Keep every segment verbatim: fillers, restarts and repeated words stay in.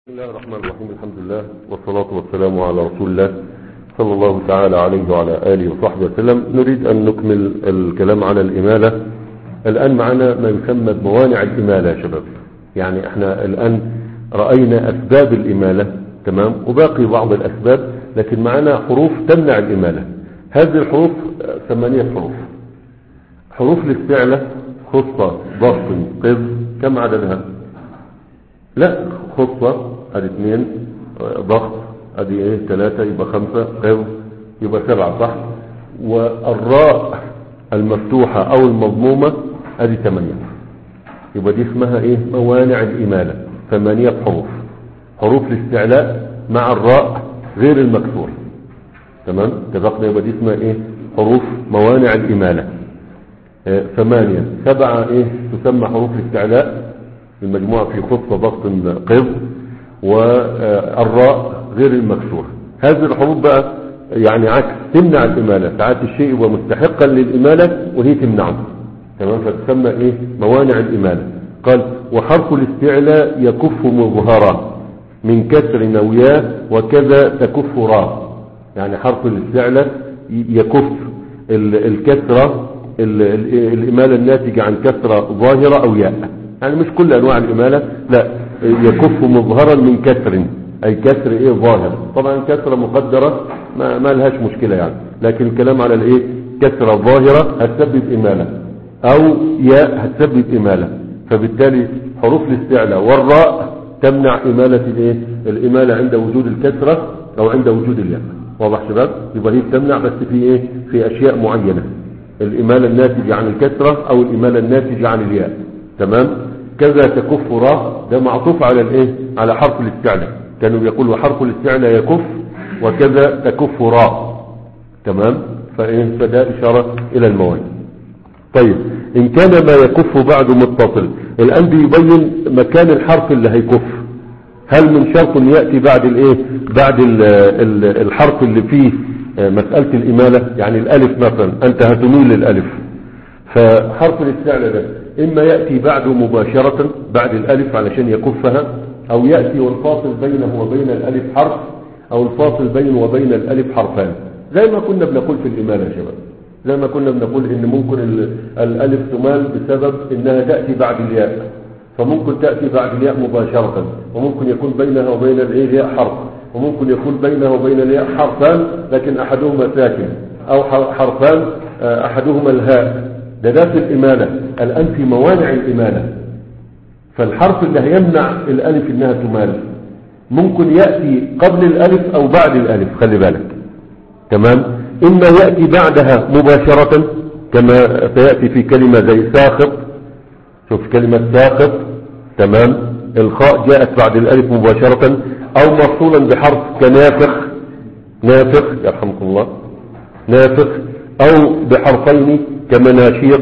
بسم الله الرحمن الرحيم. الحمد لله والصلاة والسلام على رسول الله صلى الله تعالى عليه وعلى آله وصحبه وسلم. نريد أن نكمل الكلام على الإمالة. الآن معنا ما يسمى بموانع الإمالة يا شباب. يعني احنا الآن رأينا أسباب الإمالة، تمام، وباقي بعض الأسباب، لكن معنا حروف تمنع الإمالة. هذه الحروف ثمانية حروف. حروف الاستعلة خصة ضغط قذ، كم عددها؟ لا، خصة ادي اثنين، ضغط ادي ايه ثلاثة، يبقى خمسة، قذ يبقى سبعة، صح؟ والراء المفتوحة او المضمومة ادي ثمانية، يبقى دي اسمها ايه؟ موانع الإمالة. ثمانية حروف. حروف الاستعلاء مع الراء غير المكسور، تمام، اتفقنا؟ يبقى دي اسمها ايه؟ حروف موانع الإمالة. اه ثمانية. سبعة ايه تسمى حروف الاستعلاء، المجموعة في خصة ضغط قذ، والراء غير المكسور. هذه الحروف بقى يعني عكس، تمنع الإمالة. ساعات الشيء يبقى مستحقا للإمالة وهي تمنعه، تمام، فتسمى ايه؟ موانع الإمالة. قال وحرف الاستعلاء يكف مظهرا من كسر نوياه وكذا تكف راء. يعني حرف الاستعلاء يكف الكسرة، الإمالة الناتجة عن كسرة ظاهرة أو ياء، يعني مش كل أنواع الإمالة، لا، يكف مظهرا من كسر، أي كسر إيه؟ ظاهر. طبعا كسرة مقدرة ما, ما لهاش مشكلة يعني، لكن الكلام على الإيه؟ كسرة ظاهرة هتسبب إمالة، أو ياء هتسبب إمالة. فبالتالي حروف الاستعلاء والراء تمنع إمالة الإيه؟ الإمالة عند وجود الكسرة أو عند وجود الياء. واضح شباب؟ يبقى هي بتمنع بس في إيه؟ في أشياء معينة، الإمالة الناتجة عن الكسرة أو الإمالة الناتجة عن الياء، تمام. كذا تكف راء، ده معطوف على الايه؟ على حرف الاستعلاء. كانوا بيقولوا حرف الاستعلاء يكف وكذا تكف راء، تمام. فايه؟ فده اشاره الى الموانع. طيب ان كان ما يكف بعد متصل، الان بيبين مكان الحرف اللي هيكف. هل من شرط ياتي بعد الايه؟ بعد ال ال الحرف اللي فيه مساله الاماله؟ يعني الالف مثلا، انت هتميل للالف، فحرف الاستعلاء ده إما يأتي بعده مباشرة بعد الألف علشان يكفها، أو يأتي والفاصل بينه وبين الألف حرف، أو الفاصل بينه وبين الألف حرفان، زي ما كنا بنقول في الإمالة يا شباب. زي ما كنا بنقول إن ممكن الألف تمال بسبب إنها تأتي بعد الياء، فممكن تأتي بعد الياء مباشرة، وممكن يكون بينها وبين الياء حرف، وممكن يكون بينها وبين الياء حرفان لكن أحدهما ساكن، أو حرفان أحدهما الهاء. ده ده في الإمالة. الآن في موانع الإمالة، فالحرف اللي هيمنع الألف إنها تمال ممكن يأتي قبل الألف أو بعد الألف، خلي بالك، تمام. إما يأتي بعدها مباشرة كما سيأتي في كلمة زي ساخط. شوف كلمة ساخط، تمام، الخاء جاءت بعد الألف مباشرة، أو مفصولا بحرف كنافخ، نافخ يرحمكم الله، نافخ، أو بحرفين كمناشيط،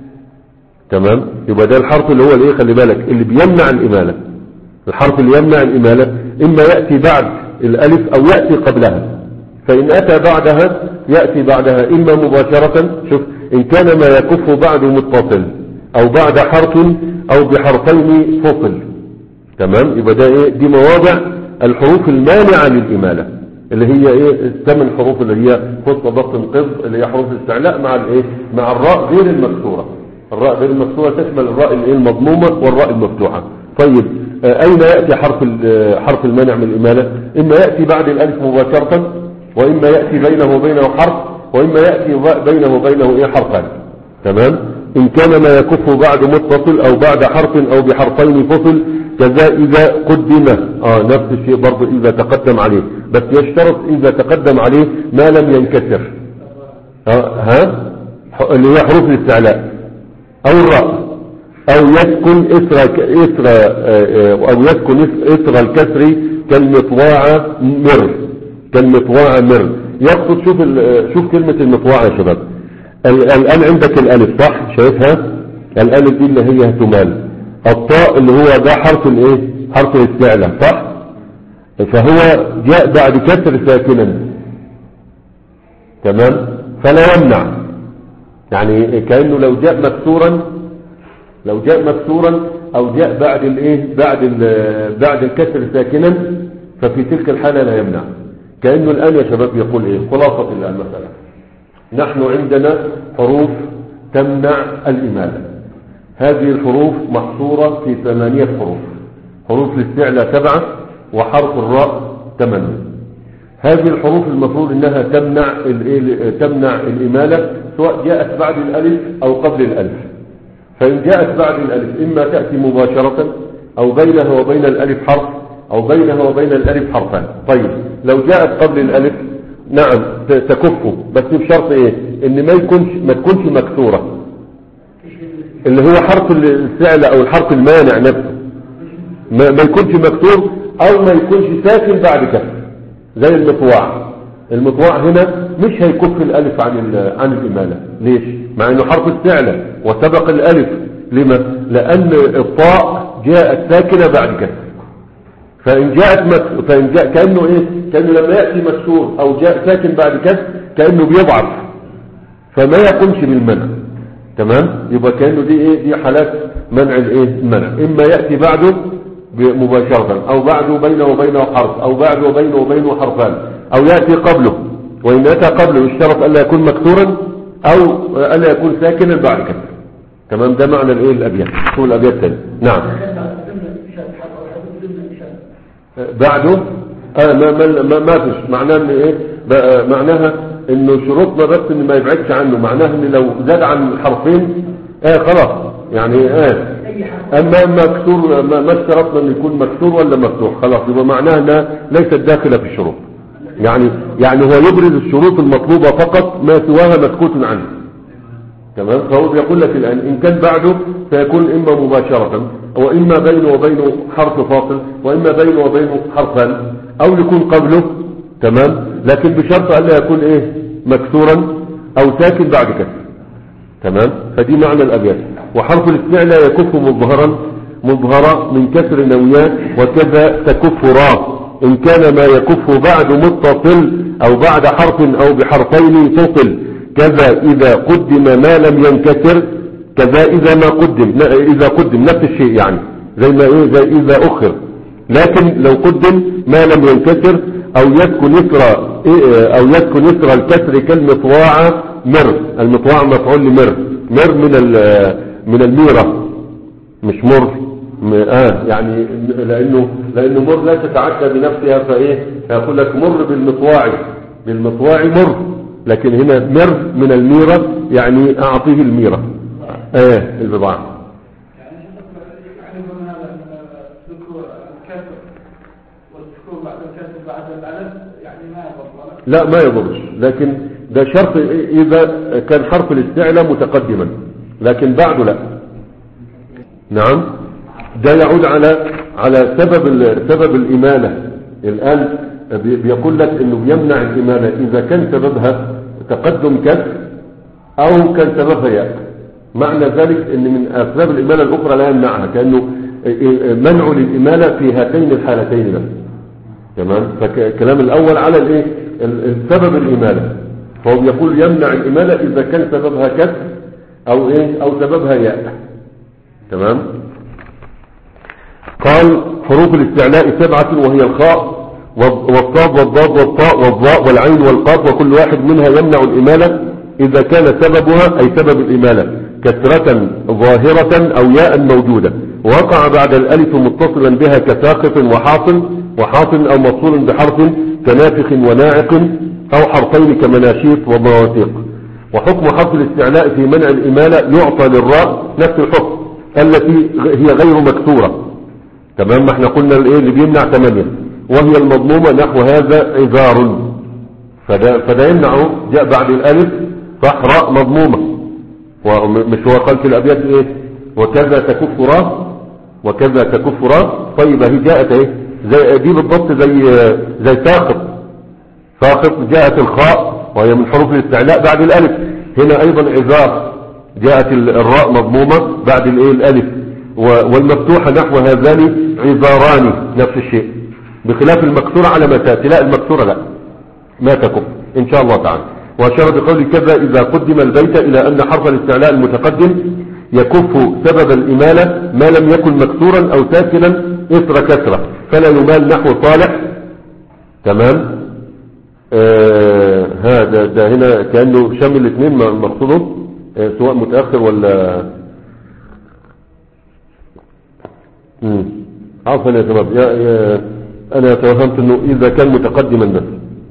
تمام. يبقى ده الحرف اللي هو الايه؟ خلي بالك، اللي بيمنع الإمالة. الحرف اللي يمنع الإمالة إما يأتي بعد الألف أو يأتي قبلها. فإن أتى بعدها يأتي بعدها إما مباشرة، شوف، إن كان ما يكف بعد متصل أو بعد حرف أو بحرفين فصل، تمام. يبقى ده ايه؟ دي مواضع الحروف المانعة للإمالة، اللي هي ايه؟ الثمان حروف اللي هي خصة ضغط قذ، اللي هي حروف الاستعلاء مع الايه؟ مع الراء غير المكسورة. الراء غير المكسورة تشمل الراء الايه؟ المضمومة والراء المفتوحة. طيب آه اين يأتي حرف حرف المانع من الإمالة؟ اما يأتي بعد الالف مباشرة، واما يأتي بينه وبينه حرف، واما يأتي بينه وبينه ايه؟ حرفان، تمام. ان كان ما يكف بعد متصل او بعد حرف او بحرفين فصل، كذا إذا قدم، آه نفس الشيء برضو إذا تقدم عليه، بس يشترط إذا تقدم عليه ما لم ينكسر، آه ها اللي هي حروف الاستعلاء، أو الراء، أو يسكن إسر إسر أو يسكن إسر الكسر كالمطواعة مر، كالمطواعة مر. يقصد، شوف شوف كلمة المطواعة يا شباب. الآن عندك الألف، صح؟ شايفها؟ الألف دي اللي هي تمال. الطاء اللي هو ده حرف الايه؟ حرف الاستعلاء، صح؟ فهو جاء بعد كسر ساكنا، تمام، فلا يمنع. يعني كأنه لو جاء مكسورا، لو جاء مكسورا او جاء بعد الايه بعد بعد الكسر ساكنا ففي تلك الحالة لا يمنع. كأنه الآن يا شباب يقول ايه خلاصة المسألة، نحن عندنا حروف تمنع الإمالة، هذه الحروف محصورة في ثمانية حروف، حروف الاستعلاء سبعة وحرف الراء ثمانية. هذه الحروف المفروض انها تمنع تمنع الإمالة سواء جاءت بعد الألف او قبل الألف. فإن جاءت بعد الألف إما تأتي مباشرة أو بينها وبين الألف حرف أو بينها وبين الألف حرفان. طيب لو جاءت قبل الألف نعم تكفه، بس بشرط إيه؟ إن ما يكونش ما تكونش مكسورة، اللي هو حرف الاستعلاء أو الحرف المانع نفسه ما, ما يكونش مكسور أو ما يكونش ساكن بعد كسر، زي المطواع. المطواع هنا مش هيكف الألف عن عن الإمالة. ليش؟ مع إنه حرف استعلاء وسبق الألف. لما؟ لأن الطاء جاءت ساكنة بعد كسر، فإن جاءت مكسور فإن جاء كأنه إيه؟ كأنه لما يأتي مكسور أو جاء ساكن بعد كسر كأنه بيضعف فما يقومش بالمنع. تمام؟ يبقى كأنه دي إيه؟ دي حالات منع الإيه؟ المنع، إما يأتي بعده مباشرة أو بعده بينه وبينه حرف أو بعده وبينه وبينه حرفان أو يأتي قبله، وإن أتى قبله اشترط ألا يكون مكسورا أو ألا يكون ساكنا بعد كسر. تمام؟ ده معنى الإيه؟ الأبيات. شو الأبيات تاني؟ نعم بعده آه ما ما ما, ما فيش معناه ان ايه معناها انه شروطنا بس ان ما يبعدش عنه، معناها ان لو زاد عن حرفين اه خلاص يعني اه اما مكسور ما, ما اشترطنا ان يكون مكسور ولا مفتوح خلاص يبقى معناها انها ليست داخله في الشروط. يعني يعني هو يبرز الشروط المطلوبه فقط، ما سواها مسكوت عنه. تمام؟ فهو بيقول لك الان ان كان بعده فيكون اما مباشره وإما بينه وبينه حرف فاصل وإما بينه وبينه حرفان أو يكون قبله. تمام؟ لكن بشرط ألا يكون إيه مكسورا أو ساكن بعد كسر. تمام؟ فدي معنى الأبيات. وحرف الاستعلاء يكف مظهرا مظهرا من كسر نويات وكذا تكف را إن كان ما يكف بعد متصل أو بعد حرف أو بحرفين فصل، كذا إذا قدم ما لم ينكسر، كذا إذا ما قدم إذا قدم نفس الشيء يعني زي ما إيه زي إذا أخر، لكن لو قدم ما لم ينكسر أو يسكن يسرى أو يسكن يسرى الكسر كالمطواع مر. المطواع مفعول لمر، مر من من الميرة مش مر آه يعني لأنه لأنه مر لا تتعدى بنفسها، فإيه يقول لك مر بالمطواع بالمطواع مر، لكن هنا مر من الميرة يعني أعطيه الميرة ايه البضاعة. يعني يعني من هذا الذكور الكسر والذكور بعد الكسر بعد الألف يعني ما يضر؟ لا ما يضرش، لكن ده شرط إذا كان حرف الاستعلاء متقدما، لكن بعده لا. نعم ده يعود على على سبب سبب الإمالة. الآن بيقول لك إنه بيمنع الإمالة إذا كان سببها تقدم كسر أو كان سببها ياء. معنى ذلك ان من اسباب الاماله الاخرى لا يمنعها، كانه منع للاماله في هاتين الحالتين بس. تمام؟ فالكلام الاول على الايه السبب الاماله، فهو يقول يمنع الاماله اذا كان سببها كسر او ايه او سببها ياء. تمام؟ قال حروف الاستعلاء سبعه وهي الخاء والصاد والضاد والطاء والظاء والعين والقاف، وكل واحد منها يمنع الاماله إذا كان سببها أي سبب الإمالة كسرة ظاهرة أو ياء موجودة وقع بعد الألف متصلا بها كساقط وحاصل وحاصل أو مفصول بحرف كنافخ وناعق أو حرفين كمناشيط ومواثيق. وحكم حرف الاستعلاء في منع الإمالة يعطى للراء نفس الحكم التي هي غير مكسورة. تمام؟ ما احنا قلنا الايه اللي بيمنع ثمانية وهي المضمومة نحو هذا عذار، فده, فده يمنعه جاء بعد الألف فحراء مضمومة، ومش هو قال في الأبيات ايه وكذا تكف را وكذا تكف را. طيب هي جاءت ايه زي دي بالضبط زي زي ساقط ساقط جاءت الخاء وهي من حروف الاستعلاء بعد الألف. هنا أيضا عذار جاءت الراء مضمومة بعد الايه الألف، والمفتوحة نحو هذان عذاران نفس الشيء، بخلاف المكسورة على ما تأتي. لا المكسورة لا ما تكف إن شاء الله تعالى. وأشار بقول كذا إذا قدم البيت إلى أن حرف الاستعلاء المتقدم يكف سبب الإمالة ما لم يكن مكسورا أو ساكنا إثر كسرة، فلا يمال نحو صالح. تمام. آه هذا ده هنا كأنه شامل الاثنين مقصوده، آه سواء متأخر ولا امم عفوا يا شباب، يا يا انا توهمت انه اذا كان متقدما بس،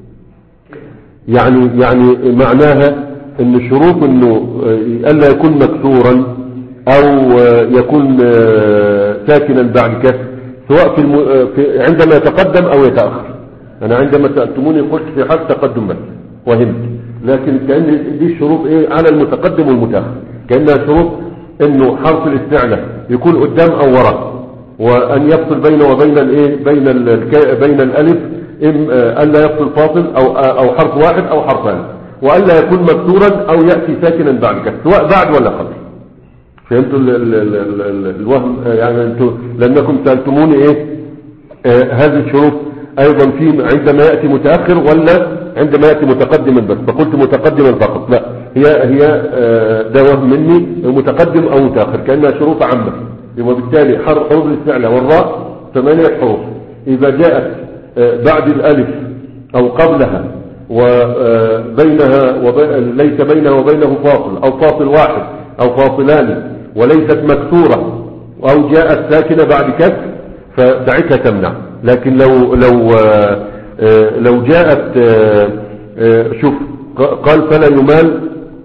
يعني يعني معناها ان الشروط انه الا يكون مكسورا او يكون ساكنا بعد كسر، سواء في, الم... في عندما يتقدم او يتأخر. انا عندما سألتموني قلت في حال تقدم بس وهمت، لكن كأن دي الشروط ايه على المتقدم والمتأخر، كأنها شروط انه حرف الاستعلاء يكون قدام او وراء، وان يفصل بينه وبين الايه بين الك... بين الالف الا يفصل فاصل او او حرف واحد او حرفان، والا يكون مكسورا او ياتي ساكنا بعد كده، سواء بعد ولا قبل. فهمتوا ال... ال... ال... ال... الوهم؟ يعني انتوا لانكم سالتموني ايه آه هذه الشروط ايضا في عندما ياتي متاخر ولا عندما ياتي متقدما بس، فقلت متقدما فقط. لا، هي هي آه ده وهم مني، متقدم او متاخر كانها شروط عامه. وبالتالي حروف الاستعلاء والراء ثمانية حروف، إذا جاءت بعد الألف أو قبلها وبينها وبين ليس بينها وبينه فاصل أو فاصل واحد أو فاصلان وليست مكسورة أو جاءت ساكنة بعد كسر فساعتها تمنع. لكن لو لو لو جاءت شوف قال فلا يمال،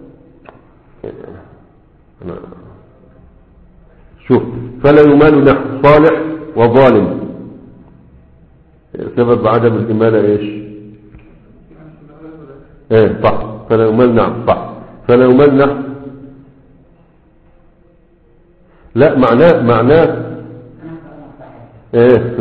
شوف فلا يمال نحو صالح وظالم، سبب عدم الإمالة ايش؟ ايه صح، فلا يمال نحو صح، فلا يمال نحو لا معناه معناه ايه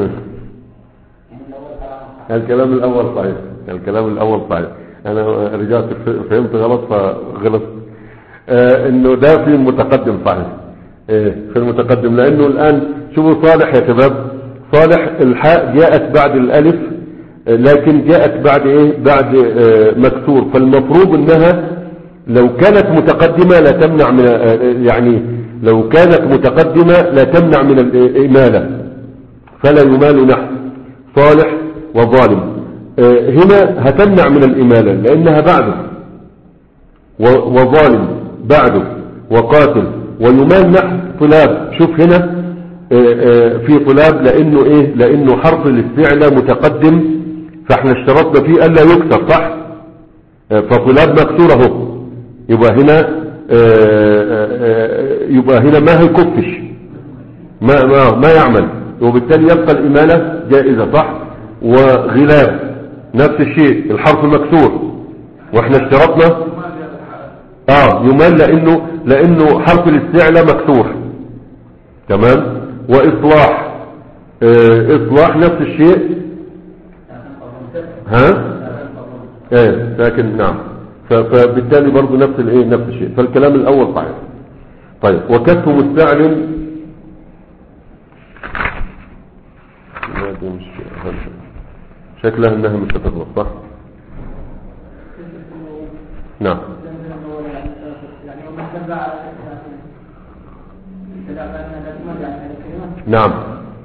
الكلام الاول صحيح، الكلام الاول صحيح، انا رجعت فهمت غلط فغلط. آه انه ده في المتقدم صحيح، ايه في المتقدم، لانه الان شوفوا صالح يا شباب، صالح الحاء جاءت بعد الالف لكن جاءت بعد ايه بعد آه مكسور، فالمفروض انها لو كانت متقدمة لا تمنع من آه يعني لو كانت متقدمة لا تمنع من الإمالة، فلا يمال نحو صالح وظالم. آه هنا هتمنع من الإمالة لانها بعده، وظالم بعده، وقاتل، ويمال نحو طلاب. شوف هنا في طلاب لانه ايه لانه حرف الاستعلاء متقدم، فاحنا اشترطنا فيه الا يكسر صح، فطلاب مكسوره اهو، يبقى هنا يبقى هنا ما هيكفش، ما ما ما يعمل، وبالتالي يبقى الاماله جائزه صح. وغلاب نفس الشيء الحرف مكسور، واحنا اشترطنا اه يمال لانه لانه حرف الاستعلاء مكسور. تمام. واصلاح آه اصلاح نفس الشيء، ها ايه ساكن نعم، فبالتالي برضو نفس الايه نفس الشيء، فالكلام الاول صحيح. طيب وكسف مستعلم شكلها انها مش هتغلط صح. نعم نعم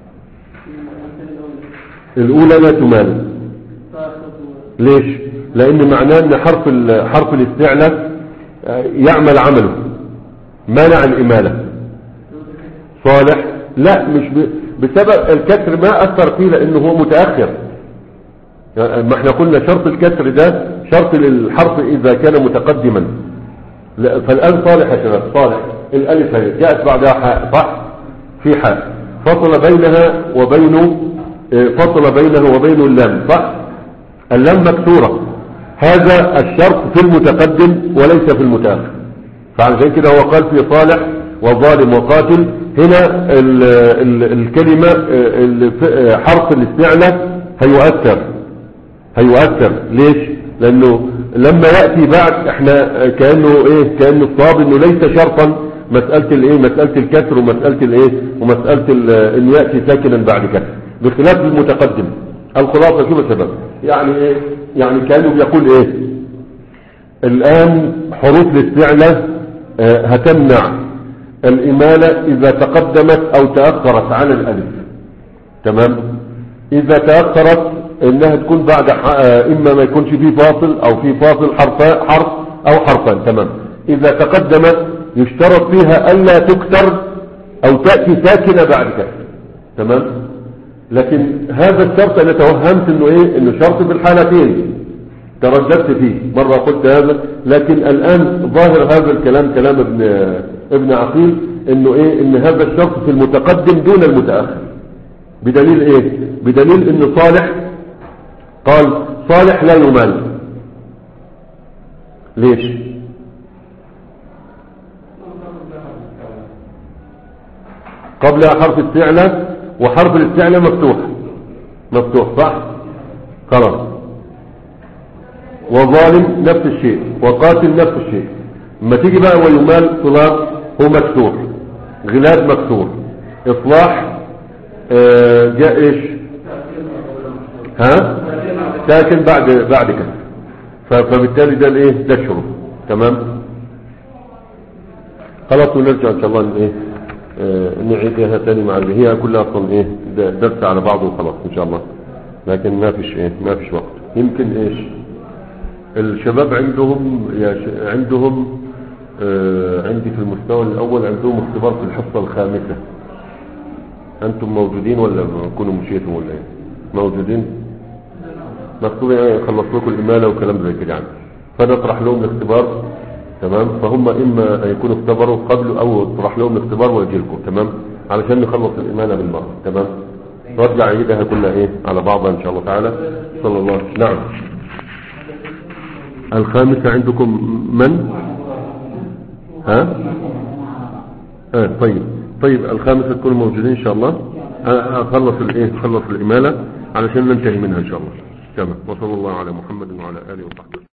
الأولى لا تمال. ليش؟ لأن معناه أن حرف حرف الاستعلاء يعمل عمله مانع الإمالة. صالح لا مش بسبب الكسر، ما أثر فيه لأنه هو متأخر. ما احنا قلنا شرط الكسر ده شرط للحرف إذا كان متقدما. فالآن صالح يا شباب، صالح الألف جاءت بعدها حاء صح، في حاء فصل بينها وبين فصل بينه وبين اللام صح، اللام مكسورة، هذا الشرط في المتقدم وليس في المتأخر. فعشان كده هو قال في صالح وظالم وقاتل، هنا ال ال الكلمة حرف الاستعلاء هيؤثر هيؤثر ليش؟ لأنه لما يأتي بعد احنا كأنه ايه كأنه الصواب انه ليس شرطا مسألة الايه مسألة الكسر ومسألة الايه ومسألة ان يأتي ساكنا بعد كسر، بخلاف المتقدم. الخلاصة شوف يا شباب، يعني ايه يعني كأنه بيقول ايه الآن حروف الاستعلاء اه هتمنع الإمالة إذا تقدمت أو تأخرت على الألف. تمام. إذا تأخرت إنها تكون بعد إما ما يكونش فيه فاصل أو فيه فاصل حرف حرف أو حرفان. تمام. إذا تقدمت يشترط فيها ألا تكسر أو تأتي ساكنة بعد كسر. تمام. لكن هذا الشرط أنا توهمت إنه إيه إنه شرط في الحالتين، ترددت فيه مرة قلت هذا، لكن الآن ظاهر هذا الكلام كلام ابن ابن عقيل إنه إيه إن هذا الشرط في المتقدم دون المتأخر. بدليل إيه؟ بدليل إن صالح قال صالح لا يمال. ليش؟ قبلها حرف استعلى، وحرف الاستعلى مفتوح مفتوح صح؟ خلاص. وظالم نفس الشيء، وقاتل نفس الشيء. لما تيجي بقى ويمال طلاب هو مكسور، غلاد مكسور، اصلاح آه جاء ايش؟ ها؟ ساكن بعد بعد كده. فبالتالي ده الايه؟ ده الشروط. تمام. خلاص ونرجع ان شاء الله ايه آه نعيدها تاني مع هي كلها اصلا ايه درس على بعضه وخلاص ان شاء الله، لكن ما فيش ايه ما فيش وقت. يمكن ايش الشباب عندهم يا عندهم آه عندي في المستوى الاول عندهم اختبار في الحصة الخامسة. انتم موجودين ولا كونوا مشيتم ولا ايه؟ موجودين؟ مكتوب خلص لكم الامالة وكلام زي كده يعني، فنطرح لهم الاختبار. تمام. فهم اما يكونوا اختبروا قبل او اطرح لهم الاختبار ويجي لكم. تمام. علشان نخلص الامالة بالمرة. تمام. رجع عيدها كلها ايه على بعضها ان شاء الله تعالى. صلى الله. نعم. الخامسة عندكم من؟ ها؟ اه طيب طيب الخامسة تكونوا موجودين ان شاء الله. اخلص الايه خلص الامالة علشان ننتهي منها ان شاء الله. تمام. وصلى الله على محمد وعلى اله وصحبه.